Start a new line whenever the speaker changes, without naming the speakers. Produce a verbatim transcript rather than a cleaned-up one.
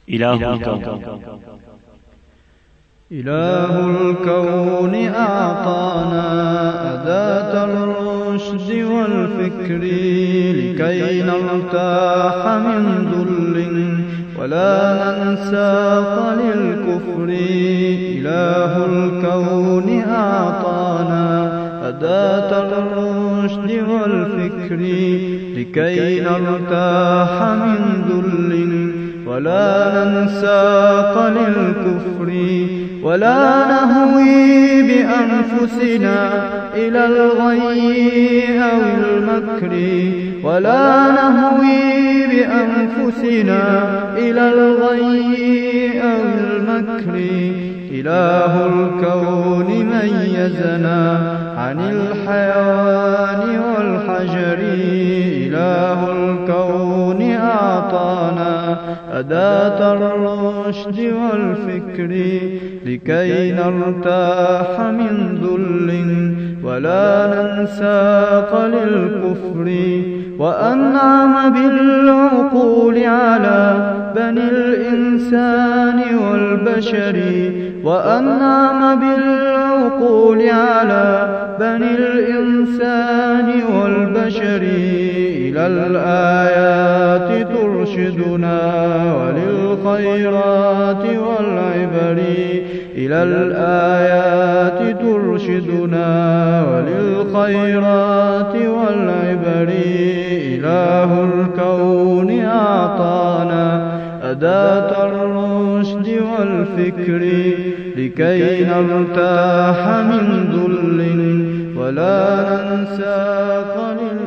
إله الكون
إله الكون أعطانا أداة الرشد والفكر لكي نرتاح من ذل ولا ننساق للكفر. إله الكون أعطانا أداة الرشد والفكر لكي نرتاح من ذل ولا ننساق للكفر ولا نهوي بأنفسنا إلى الغي أو المكر ولا نهوي بأنفسنا إلى الغي أو المكر. إله الكون ميزنا عن الحيوان والحجر. إله الكون أعطانا أداة الرشد والفكر لكي نرتاح من ذل ولا ننساق للكفر. وأنعم بالعقول على بني الإنسان والبشر وأنعم بالعقول على بني الإنسان والبشر. إلى الآيات ترشدنا وللخيرات والعبر. إلى الآيات ترشدنا وللخيرات والعبر. إله الكون أعطانا أداة الرشد والفكر لكي نرتاح من ذل ولا ننساق للكفر.